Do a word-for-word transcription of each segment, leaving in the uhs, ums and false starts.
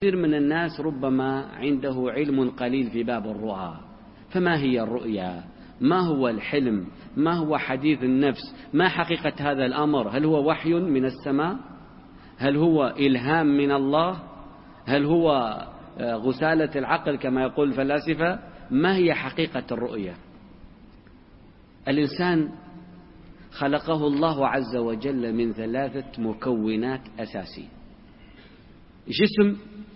كثير من الناس ربما عنده علم قليل في باب الرؤى. فما هي الرؤيا؟ ما هو الحلم؟ ما هو حديث النفس؟ ما حقيقة هذا الأمر؟ هل هو وحي من السماء؟ هل هو إلهام من الله؟ هل هو غسالة العقل كما يقول الفلاسفة؟ ما هي حقيقة الرؤيا؟ الإنسان خلقه الله عز وجل من ثلاثة مكونات أساسية: جسم،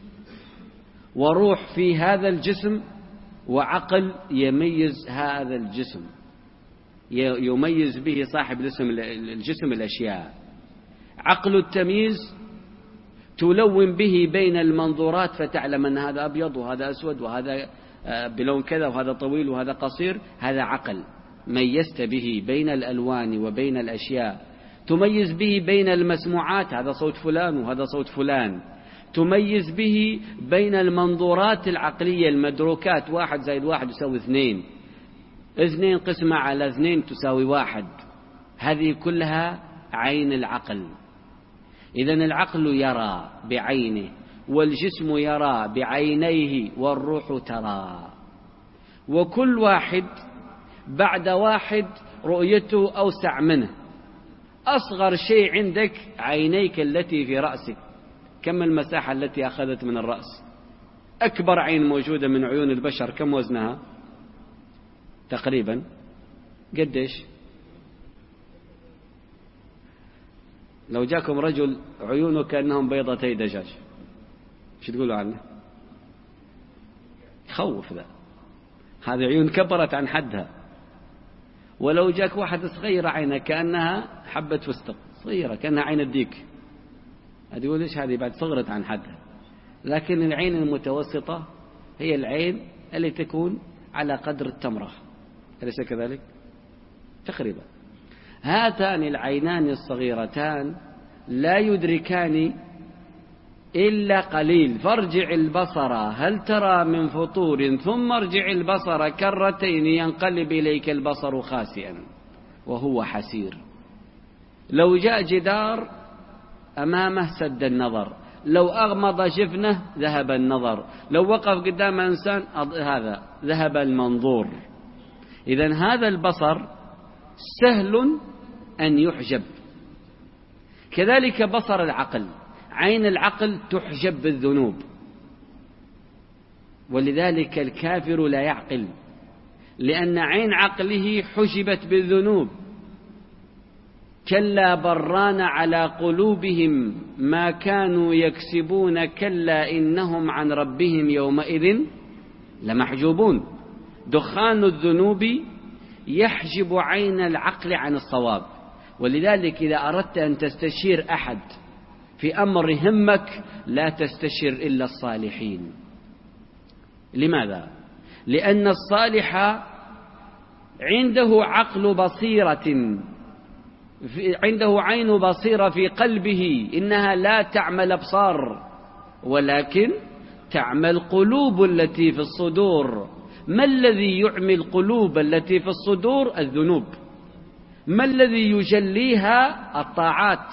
وروح في هذا الجسم، وعقل يميز هذا الجسم، يميز به صاحب الجسم الأشياء. عقل التمييز تلون به بين المنظورات فتعلم أن هذا أبيض وهذا أسود وهذا بلون كذا وهذا طويل وهذا قصير. هذا عقل ميزت به بين الألوان وبين الأشياء. تميز به بين المسموعات، هذا صوت فلان وهذا صوت فلان. تميز به بين المنظورات العقلية المدروكات، واحد زائد واحد يساوي اثنين، اثنين قسمة على اثنين تساوي واحد. هذه كلها عين العقل. إذن العقل يرى بعينه، والجسم يرى بعينيه، والروح ترى. وكل واحد بعد واحد رؤيته أوسع منه. أصغر شيء عندك عينيك التي في رأسك. كم المساحة التي أخذت من الرأس؟ أكبر عين موجودة من عيون البشر كم وزنها تقريبا؟ قديش؟ لو جاكم رجل عيونه كأنهم بيضتي دجاج، شو تقولوا عنه؟ يخوف ذا. هذه عيون كبرت عن حدها. ولو جاك واحد صغيرة عينه كأنها حبة فستق صغيرة، كأنها عين الديك، هذه ليش هذه بعد صغرت عن حدها. لكن العين المتوسطة هي العين اللي تكون على قدر التمرة، أليس كذلك؟ تقريبا. هاتان العينان الصغيرتان لا يدركان إلا قليل. فارجع البصر هل ترى من فطور ثم ارجع البصر كرتين ينقلب إليك البصر خاسئا وهو حسير. لو جاء جدار أمامه سد النظر، لو أغمض جفنه ذهب النظر، لو وقف قدام إنسان هذا ذهب المنظور. إذن هذا البصر سهل أن يحجب. كذلك بصر العقل، عين العقل تحجب بالذنوب، ولذلك الكافر لا يعقل، لأن عين عقله حجبت بالذنوب. كلا بران على قلوبهم ما كانوا يكسبون كلا إنهم عن ربهم يومئذ لمحجوبون. دخان الذنوب يحجب عين العقل عن الصواب. ولذلك إذا أردت أن تستشير أحد في أمر يهمك لا تستشير إلا الصالحين. لماذا؟ لأن الصالح عنده عقل بصيرة، عنده عين بصيرة في قلبه، إنها لا تعمل أبصار ولكن تعمل قلوب التي في الصدور. ما الذي يعمي القلوب التي في الصدور؟ الذنوب. ما الذي يجليها؟ الطاعات.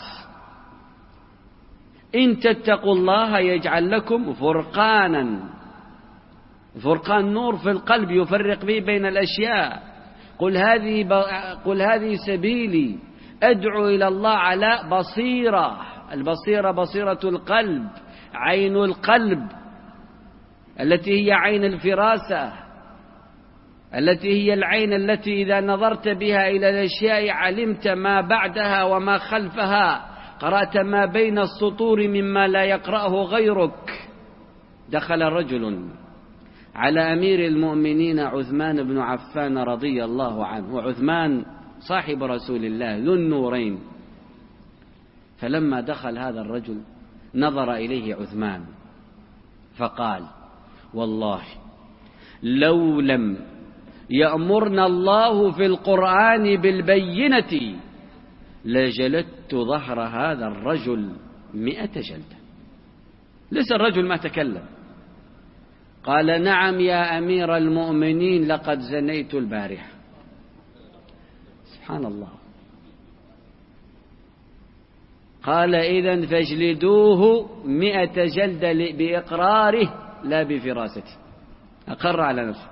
إن تتقوا الله يجعل لكم فرقانا. فرقان نور في القلب يفرق به بين الأشياء. قل هذه ب... قل هذه سبيلي أدعو إلى الله على بصيرة. البصيرة بصيرة القلب، عين القلب التي هي عين الفراسة، التي هي العين التي إذا نظرت بها إلى الأشياء علمت ما بعدها وما خلفها، قرأت ما بين السطور مما لا يقرأه غيرك. دخل رجل على أمير المؤمنين عثمان بن عفان رضي الله عنه، وعثمان صاحب رسول الله ذو النورين. فلما دخل هذا الرجل نظر إليه عثمان فقال: والله لو لم يأمرنا الله في القرآن بالبينة لجلدت ظهر هذا الرجل مئة جلدة. لسه الرجل ما تكلم. قال: نعم يا أمير المؤمنين لقد زنيت البارحة. سبحان الله. قال إذن فاجلدوه مئة جلدة بإقراره لا بفراسته، أقر على نفسه.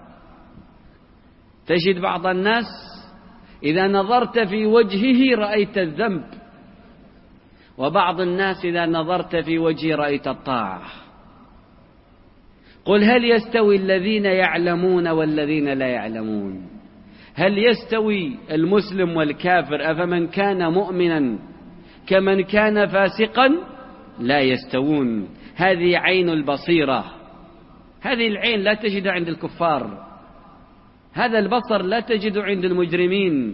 تجد بعض الناس إذا نظرت في وجهه رأيت الذنب، وبعض الناس إذا نظرت في وجهه رأيت الطاعة. قل هل يستوي الذين يعلمون والذين لا يعلمون؟ هل يستوي المسلم والكافر؟ أفمن كان مؤمنا كمن كان فاسقا؟ لا يستوون. هذه عين البصيرة، هذه العين لا تجد عند الكفار، هذا البصر لا تجد عند المجرمين.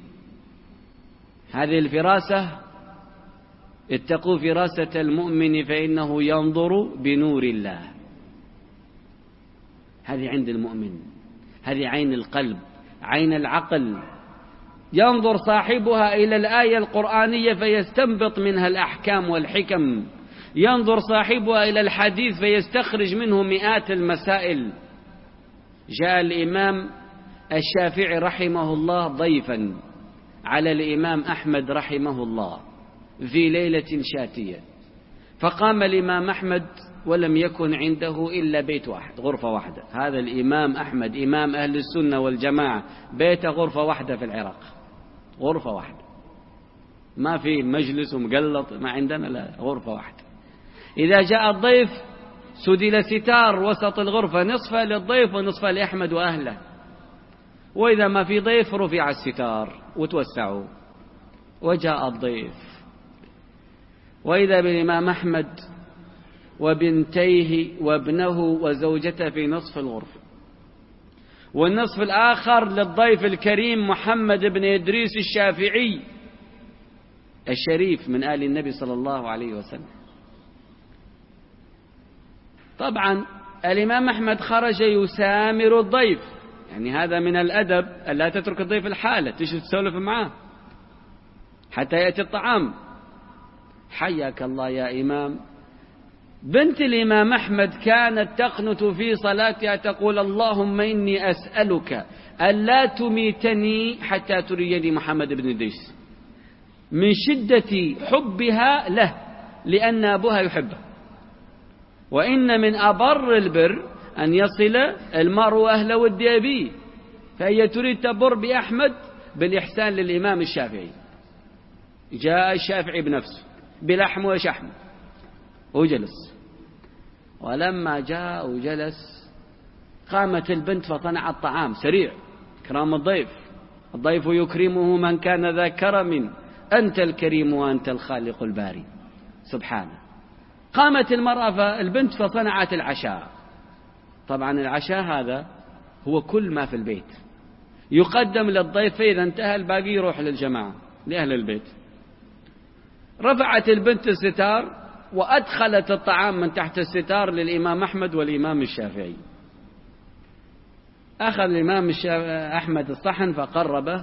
هذه الفراسة، اتقوا فراسة المؤمن فإنه ينظر بنور الله. هذه عند المؤمن، هذه عين القلب، عين العقل. ينظر صاحبها إلى الآية القرآنية فيستنبط منها الأحكام والحكم، ينظر صاحبها إلى الحديث فيستخرج منه مئات المسائل. جاء الإمام الشافعي رحمه الله ضيفا على الإمام أحمد رحمه الله في ليلة شاتية، فقام الإمام أحمد ولم يكن عنده إلا بيت واحد، غرفة واحدة. هذا الإمام أحمد إمام أهل السنة والجماعة، بيت غرفة واحدة في العراق، غرفة واحدة، ما في مجلس ومقلط، ما عندنا، لا، غرفة واحدة. إذا جاء الضيف سدل ستار وسط الغرفة، نصفه للضيف ونصفه لأحمد وأهله، وإذا ما في ضيف رفع الستار وتوسعوا. وجاء الضيف وإذا بالإمام أحمد وبنتيه وابنه وزوجته في نصف الغرفة، والنصف الآخر للضيف الكريم محمد بن إدريس الشافعي الشريف من آل النبي صلى الله عليه وسلم. طبعا الإمام أحمد خرج يسامر الضيف، يعني هذا من الأدب ألا تترك الضيف الحالة، تجلس تسولف معاه حتى يأتي الطعام. حياك الله يا إمام. بنت الإمام أحمد كانت تقنت في صلاتها تقول اللهم إني أسألك ألا تميتني حتى تريني محمد بن إدريس، من شدة حبها له، لأن أبوها يحبه. وإن من أبر البر أن يصل المرء أهل ود أبيه، فهي تريد تبر بأحمد بالإحسان للإمام الشافعي. جاء الشافعي بنفسه بلحم وشحم وجلس، ولما جاء وجلس قامت البنت فصنعت الطعام سريع كرام الضيف. الضيف يكرمه من كان ذا كرم، أنت الكريم وأنت الخالق الباري سبحانه. قامت المرأة فالبنت فصنعت العشاء. طبعا العشاء هذا هو كل ما في البيت، يقدم للضيف، فإذا انتهى الباقي يروح للجماعة لأهل البيت. رفعت البنت الستار وأدخلت الطعام من تحت الستار للإمام أحمد والإمام الشافعي. أخذ الإمام أحمد الصحن فقربه،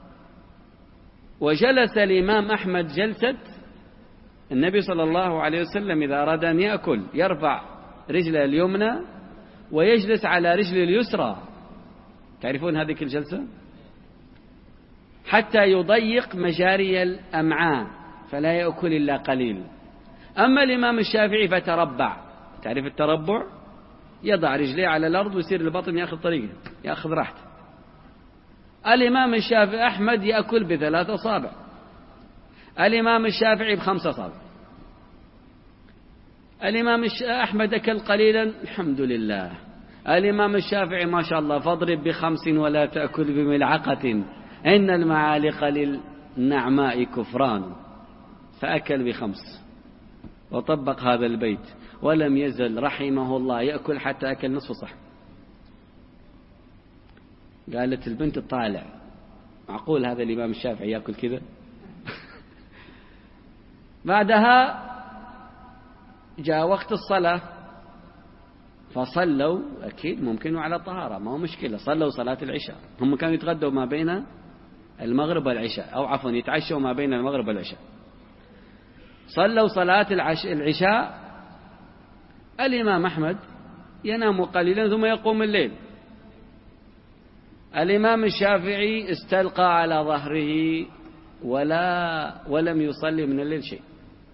وجلس الإمام أحمد جلسة النبي صلى الله عليه وسلم إذا أراد أن يأكل يرفع رجله اليمنى ويجلس على رجله اليسرى. تعرفون هذه الجلسة؟ حتى يضيق مجاري الأمعاء فلا يأكل إلا قليل. أما الإمام الشافعي فتربع. تعرف التربع؟ يضع رجليه على الأرض ويصير البطن يأخذ طريقه، يأخذ راحته. الإمام الشافعي أحمد يأكل بثلاث أصابع، الإمام الشافعي بخمس أصابع. الإمام أحمد أكل قليلا الحمد لله، الإمام الشافعي ما شاء الله فاضرب بخمس ولا تأكل بملعقة إن المعالق للنعماء كفران، فأكل بخمس وطبق هذا البيت، ولم يزل رحمه الله يأكل حتى أكل نصف صحن. قالت البنت الطالع معقول هذا الإمام الشافعي يأكل كذا؟ بعدها جاء وقت الصلاة فصلوا، أكيد ممكن على طهارة ما هو مشكلة، صلوا صلاة العشاء. هم كانوا يتغدوا ما بين المغرب والعشاء، أو عفوا يتعشوا ما بين المغرب والعشاء. صلوا صلاة العش... العشاء. الإمام أحمد ينام قليلا ثم يقوم الليل. الإمام الشافعي استلقى على ظهره ولا ولم يصلي من الليل شيء،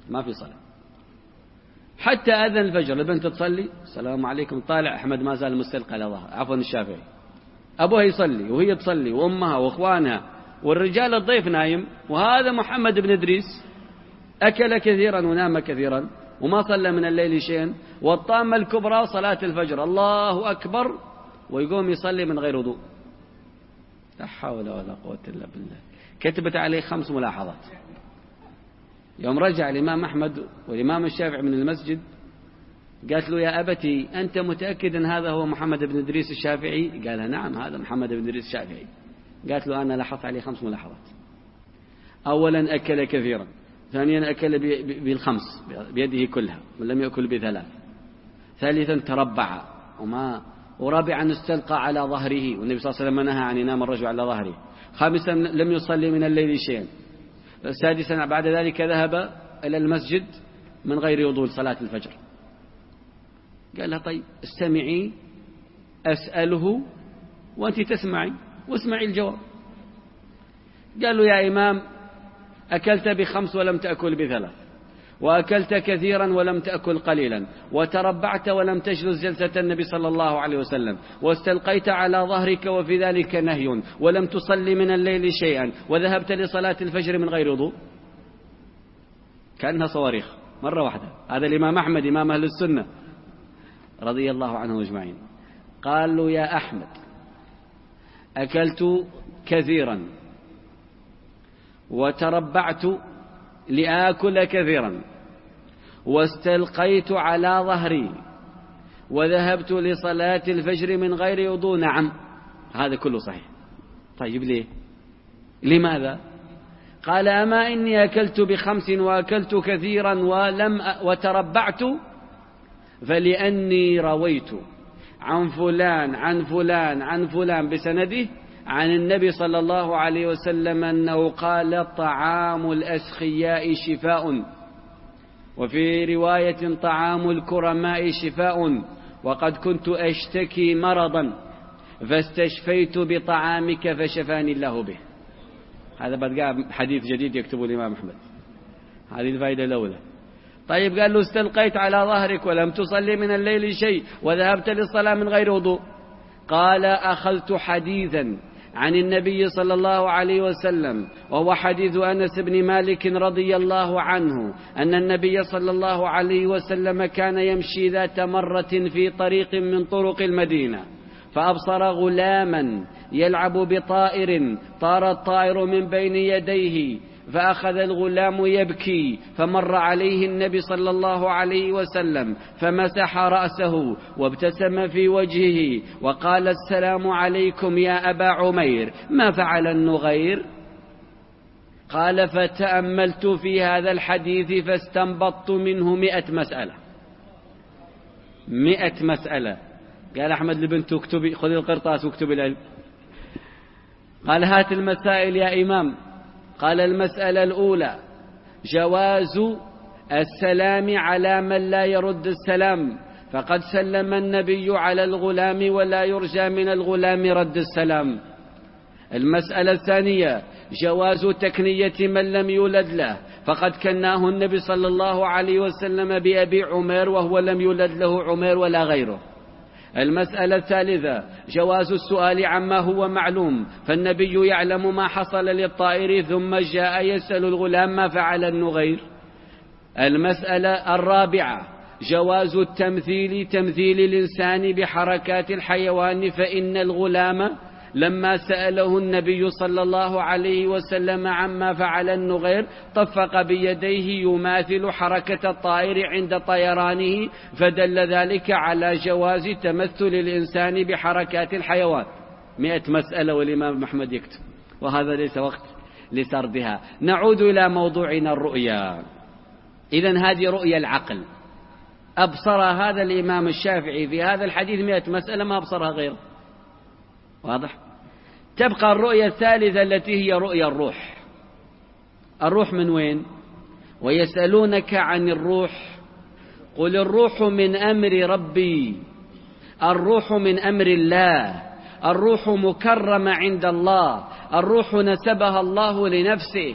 ما في صلاة. حتى أذن الفجر البنت تصلي، السلام عليكم، طالع أحمد ما زال مستلقى على ظهر، عفوا الشافعي، أبوها يصلي وهي تصلي وأمها وأخوانها، والرجال الضيف نايم، وهذا محمد بن إدريس أكل كثيرا ونام كثيرا وما صلى من الليل شيئا، والطامة الكبرى صلاة الفجر، الله أكبر، ويقوم يصلي من غير وضوء. لا حول ولا قوة إلا بالله. كتبت عليه خمس ملاحظات. يوم رجع الإمام أحمد والإمام الشافعي من المسجد قالت له يا أبتي أنت متأكد أن هذا هو محمد بن إدريس الشافعي؟ قال نعم هذا محمد بن إدريس الشافعي. قالت له أنا لاحظت عليه خمس ملاحظات. أولا أكل كثيرا، ثانيا أكل بالخمس بيده كلها ولم يأكل بثلاث، ثالثا تربع، وما ورابعا استلقى على ظهره، والنبي صلى الله عليه وسلم نهى عن ينام الرجل على ظهره، خامسا لم يصلي من الليل شيئا، سادسا بعد ذلك ذهب إلى المسجد من غير وضوء صلاة الفجر. قال لها طيب استمعي أسأله وأنت تسمعي واسمعي الجواب. قال له يا إمام أكلت بخمس ولم تأكل بثلاث، وأكلت كثيرا ولم تأكل قليلا، وتربعت ولم تجلس جلسة النبي صلى الله عليه وسلم، واستلقيت على ظهرك وفي ذلك نهي، ولم تصلي من الليل شيئا، وذهبت لصلاة الفجر من غير وضوء. كأنها صواريخ مرة واحدة. هذا الإمام أحمد إمام أهل السنة رضي الله عنه أجمعين. قال له يا أحمد أكلت كثيرا وتربعت لآكل كثيرا واستلقيت على ظهري وذهبت لصلاة الفجر من غير وضوء. نعم هذا كله صحيح. طيب ليه؟ لماذا؟ قال أما إني أكلت بخمس وأكلت كثيرا ولم وتربعت فلأني رويت عن فلان عن فلان عن فلان بسنده عن النبي صلى الله عليه وسلم أنه قال طعام الأسخياء شفاء، وفي رواية طعام الكرماء شفاء، وقد كنت أشتكي مرضا فاستشفيت بطعامك فشفاني الله به. هذا بدأ حديث جديد يكتبه الإمام أحمد. هذه الفائدة الأولى. طيب قال له استلقيت على ظهرك ولم تصلي من الليل شيء وذهبت للصلاة من غير وضوء. قال أخذت حديثا عن النبي صلى الله عليه وسلم وهو حديث أنس بن مالك رضي الله عنه أن النبي صلى الله عليه وسلم كان يمشي ذات مرة في طريق من طرق المدينة فأبصر غلاما يلعب بطائر، طار الطائر من بين يديه فأخذ الغلام يبكي، فمر عليه النبي صلى الله عليه وسلم فمسح رأسه وابتسم في وجهه وقال السلام عليكم يا أبا عمير، ما فعل النغير؟ قال فتأملت في هذا الحديث فاستنبطت منه مئة مسألة. مئة مسألة. قال أحمد لبنته اكتبي، خذي القرطاس واكتبي العلم. قال هات المسائل يا إمام. قال المسألة الأولى جواز السلام على من لا يرد السلام، فقد سلم النبي على الغلام ولا يرجى من الغلام رد السلام. المسألة الثانية جواز تكنية من لم يولد له، فقد كناه النبي صلى الله عليه وسلم بأبي عمير وهو لم يولد له عمير ولا غيره. المسألة الثالثة جواز السؤال عما هو معلوم، فالنبي يعلم ما حصل للطائر ثم جاء يسأل الغلام ما فعل النغير. المسألة الرابعة جواز التمثيل، تمثيل الإنسان بحركات الحيوان، فإن الغلام لما سأله النبي صلى الله عليه وسلم عما فعل النغير طفق بيديه يماثل حركة الطائر عند طيرانه، فدل ذلك على جواز تمثل الإنسان بحركات الحيوان. مئة مسألة والإمام محمد يكتب، وهذا ليس وقت لسردها. نعود إلى موضوعنا الرؤيا. إذن هذه رؤيا العقل أبصر هذا الإمام الشافعي في هذا الحديث مئة مسألة ما أبصرها غيره. واضح؟ تبقى الرؤية الثالثة التي هي رؤيا الروح. الروح من وين؟ ويسألونك عن الروح قل الروح من أمر ربي، الروح من أمر الله، الروح مكرمة عند الله، الروح نسبها الله لنفسه،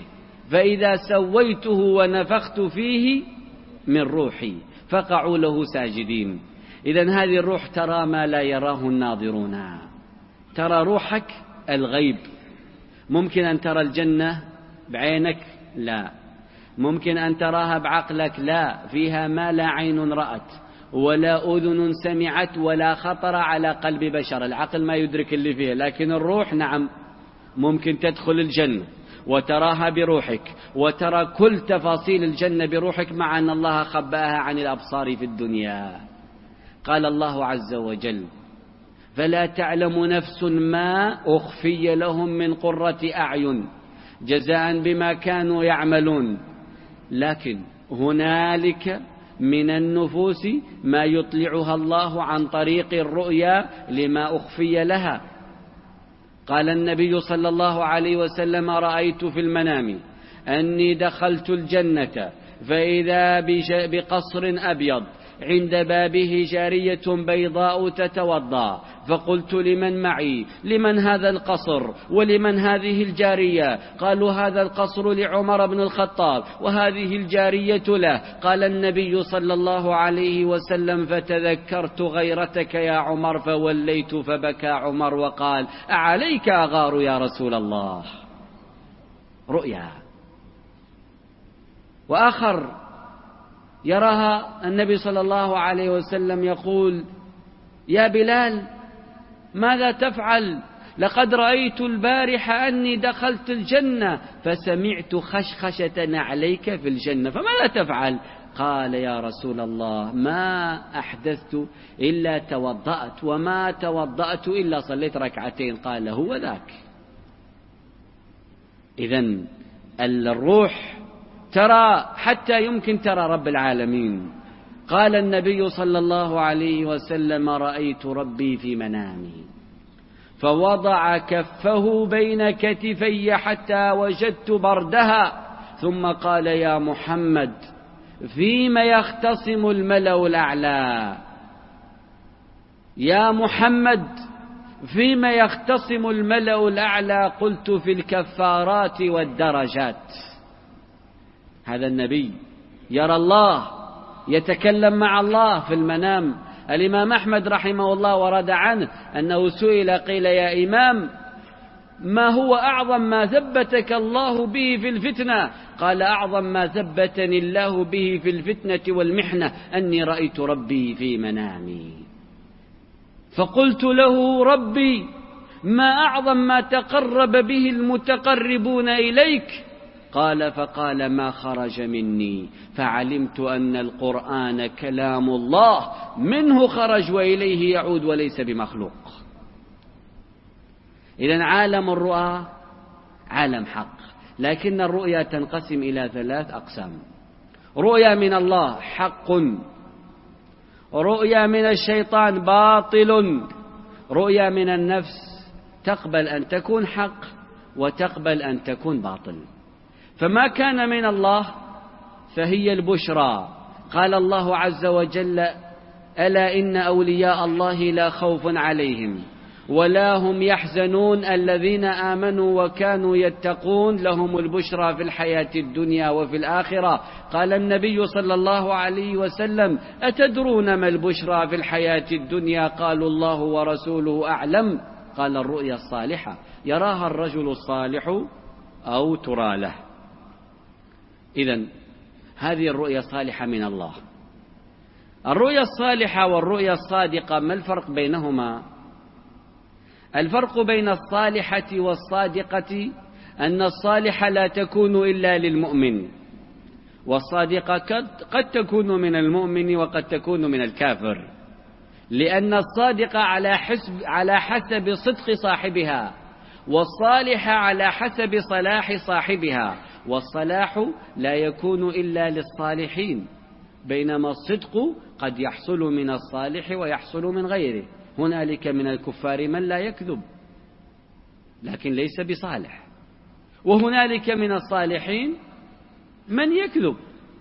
فإذا سويته ونفخت فيه من روحي فقعوا له ساجدين. إذن هذه الروح ترى ما لا يراه الناظرون. ترى روحك الغيب. ممكن أن ترى الجنة بعينك؟ لا. ممكن أن تراها بعقلك؟ لا، فيها ما لا عين رأت ولا أذن سمعت ولا خطر على قلب بشر. العقل ما يدرك اللي فيها، لكن الروح نعم ممكن تدخل الجنة وتراها بروحك وترى كل تفاصيل الجنة بروحك، مع أن الله خبأها عن الأبصار في الدنيا. قال الله عز وجل: فلا تعلم نفس ما أخفي لهم من قرة أعين جزاء بما كانوا يعملون. لكن هنالك من النفوس ما يطلعها الله عن طريق الرؤيا لما أخفي لها. قال النبي صلى الله عليه وسلم: رأيت في المنام أني دخلت الجنة فإذا بقصر أبيض عند بابه جارية بيضاء تتوضأ، فقلت لمن معي: لمن هذا القصر ولمن هذه الجارية؟ قالوا: هذا القصر لعمر بن الخطاب وهذه الجارية له. قال النبي صلى الله عليه وسلم: فتذكرت غيرتك يا عمر فوليت، فبكى عمر وقال: أعليك أغار يا رسول الله. رؤيا. وآخر يراها النبي صلى الله عليه وسلم يقول: يا بلال ماذا تفعل؟ لقد رأيت البارحة أني دخلت الجنة فسمعت خشخشة نعليك في الجنة، فماذا تفعل؟ قال: يا رسول الله ما أحدثت إلا توضأت، وما توضأت إلا صليت ركعتين. قال: هو ذاك. إذن الروح ترى حتى يمكن ترى رب العالمين. قال النبي صلى الله عليه وسلم: رأيت ربي في منامي فوضع كفه بين كتفي حتى وجدت بردها، ثم قال: يا محمد فيما يختصم الملأ الأعلى؟ يا محمد فيما يختصم الملأ الأعلى؟ قلت: في الكفارات والدرجات. هذا النبي يرى الله، يتكلم مع الله في المنام. الإمام أحمد رحمه الله ورد عنه أنه سئل قيل: يا إمام ما هو أعظم ما ثبتك الله به في الفتنة؟ قال: أعظم ما ثبتني الله به في الفتنة والمحنة أني رأيت ربي في منامي. فقلت له: ربي ما أعظم ما تقرب به المتقربون إليك؟ قال: فقال: ما خرج مني، فعلمت أن القرآن كلام الله منه خرج وإليه يعود وليس بمخلوق. إذن عالم الرؤى عالم حق، لكن الرؤيا تنقسم إلى ثلاث أقسام: رؤيا من الله حق، رؤيا من الشيطان باطل، رؤيا من النفس تقبل أن تكون حق وتقبل أن تكون باطل. فما كان من الله فهي البشرى. قال الله عز وجل: ألا إن أولياء الله لا خوف عليهم ولا هم يحزنون الذين آمنوا وكانوا يتقون لهم البشرى في الحياة الدنيا وفي الآخرة. قال النبي صلى الله عليه وسلم: أتدرون ما البشرى في الحياة الدنيا؟ قالوا: الله ورسوله أعلم. قال: الرؤيا الصالحة يراها الرجل الصالح أو ترى له. إذن هذه الرؤيا الصالحة من الله. الرؤيا الصالحة والرؤيا الصادقة ما الفرق بينهما؟ الفرق بين الصالحة والصادقة أن الصالحة لا تكون إلا للمؤمن، والصادقة قد, قد تكون من المؤمن وقد تكون من الكافر، لأن الصادقة على حسب, على حسب صدق صاحبها، والصالحة على حسب صلاح صاحبها. والصلاح لا يكون إلا للصالحين، بينما الصدق قد يحصل من الصالح ويحصل من غيره. هنالك من الكفار من لا يكذب لكن ليس بصالح، وهنالك من الصالحين من يكذب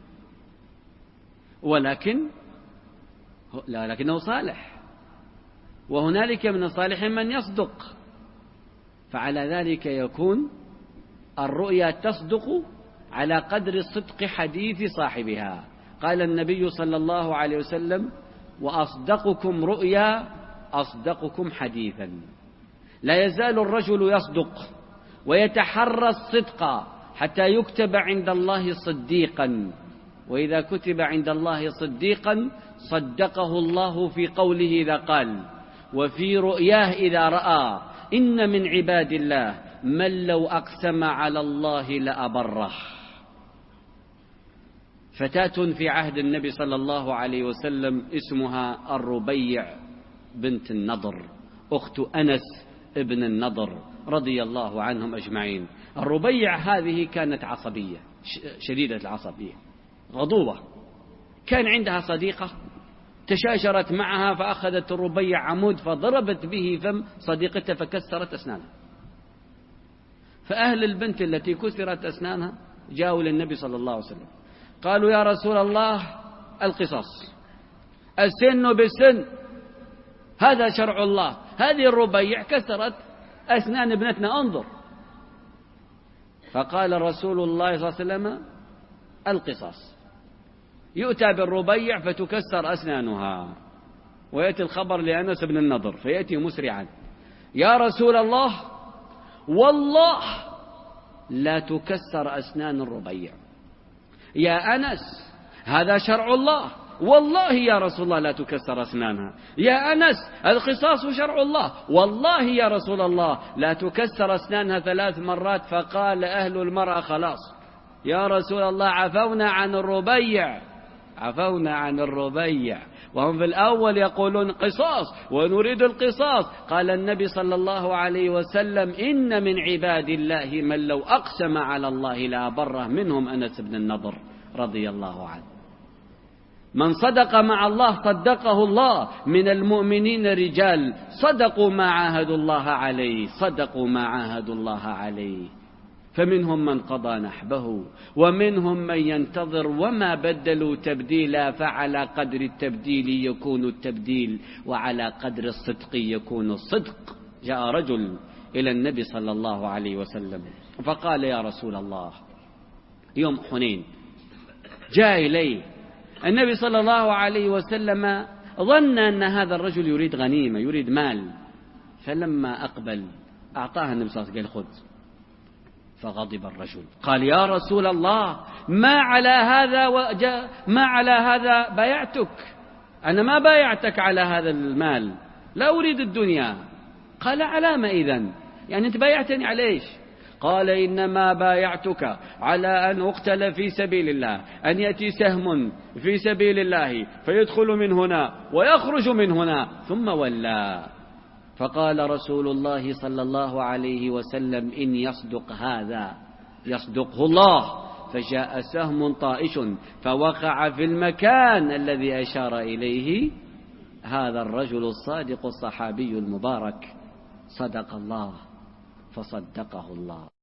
ولكن لا لكنه صالح، وهنالك من الصالحين من يصدق. فعلى ذلك يكون الرؤيا تصدق على قدر صدق حديث صاحبها. قال النبي صلى الله عليه وسلم: وأصدقكم رؤيا أصدقكم حديثا. لا يزال الرجل يصدق ويتحرى الصدق حتى يكتب عند الله صديقا، وإذا كتب عند الله صديقا صدقه الله في قوله إذا قال، وفي رؤياه إذا رأى. إن من عباد الله من لو أقسم على الله لأبره. فتاة في عهد النبي صلى الله عليه وسلم اسمها الربيع بنت النضر، أخت أنس ابن النضر رضي الله عنهم أجمعين. الربيع هذه كانت عصبية شديدة العصبية، غضوبة. كان عندها صديقة تشاجرت معها، فأخذت الربيع عمود فضربت به فم صديقتها فكسرت أسنانها. فأهل البنت التي كسرت أسنانها جاءوا للنبي صلى الله عليه وسلم قالوا: يا رسول الله، القصاص، السن بالسن، هذا شرع الله. هذه الربيع كسرت أسنان ابنتنا، انظر. فقال رسول الله صلى الله عليه وسلم: القصاص. يؤتى بالربيع فتكسر أسنانها، ويأتي الخبر لأنس بن النضر فيأتي مسرعا: يا رسول الله، والله لا تكسر أسنان الربيع. يا أنس، هذا شرع الله، والله يا رسول الله لا تكسر أسنانها. يا أنس، القصاص شرع الله، والله يا رسول الله لا تكسر أسنانها ثلاث مرات. فقال أهل المرأة: خلاص يا رسول الله، عفونا عن الربيع، عفونا عن الربيع. وهم في الأول يقولون قصاص ونريد القصاص. قال النبي صلى الله عليه وسلم: إن من عباد الله من لو أقسم على الله لا بره، منهم أنس بن النضر رضي الله عنه. من صدق مع الله صدقه الله. من المؤمنين رجال صدقوا ما عاهدوا الله عليه، صدقوا ما عاهدوا الله عليه. فمنهم من قضى نحبه ومنهم من ينتظر وما بدلوا تبديلا. فعلى قدر التبديل يكون التبديل، وعلى قدر الصدق يكون الصدق. جاء رجل إلى النبي صلى الله عليه وسلم فقال: يا رسول الله، يوم حنين جاء إليه النبي صلى الله عليه وسلم، ظن أن هذا الرجل يريد غنيمة، يريد مال. فلما أقبل أعطاه النبي صلى الله عليه وسلم: خذ. فغضب الرجل قال: يا رسول الله، ما على هذا وجاء ما على هذا بايعتك، أنا ما بايعتك على هذا المال، لا أريد الدنيا. قال: على ما إذن؟ يعني أنت بايعتني على إيش؟ قال: إنما بايعتك على أن أقتل في سبيل الله، أن يأتي سهم في سبيل الله فيدخل من هنا ويخرج من هنا. ثم ولى. فقال رسول الله صلى الله عليه وسلم: إن يصدق هذا يصدقه الله. فجاء سهم طائش فوقع في المكان الذي أشار إليه هذا الرجل الصادق الصحابي المبارك. صدق الله فصدقه الله.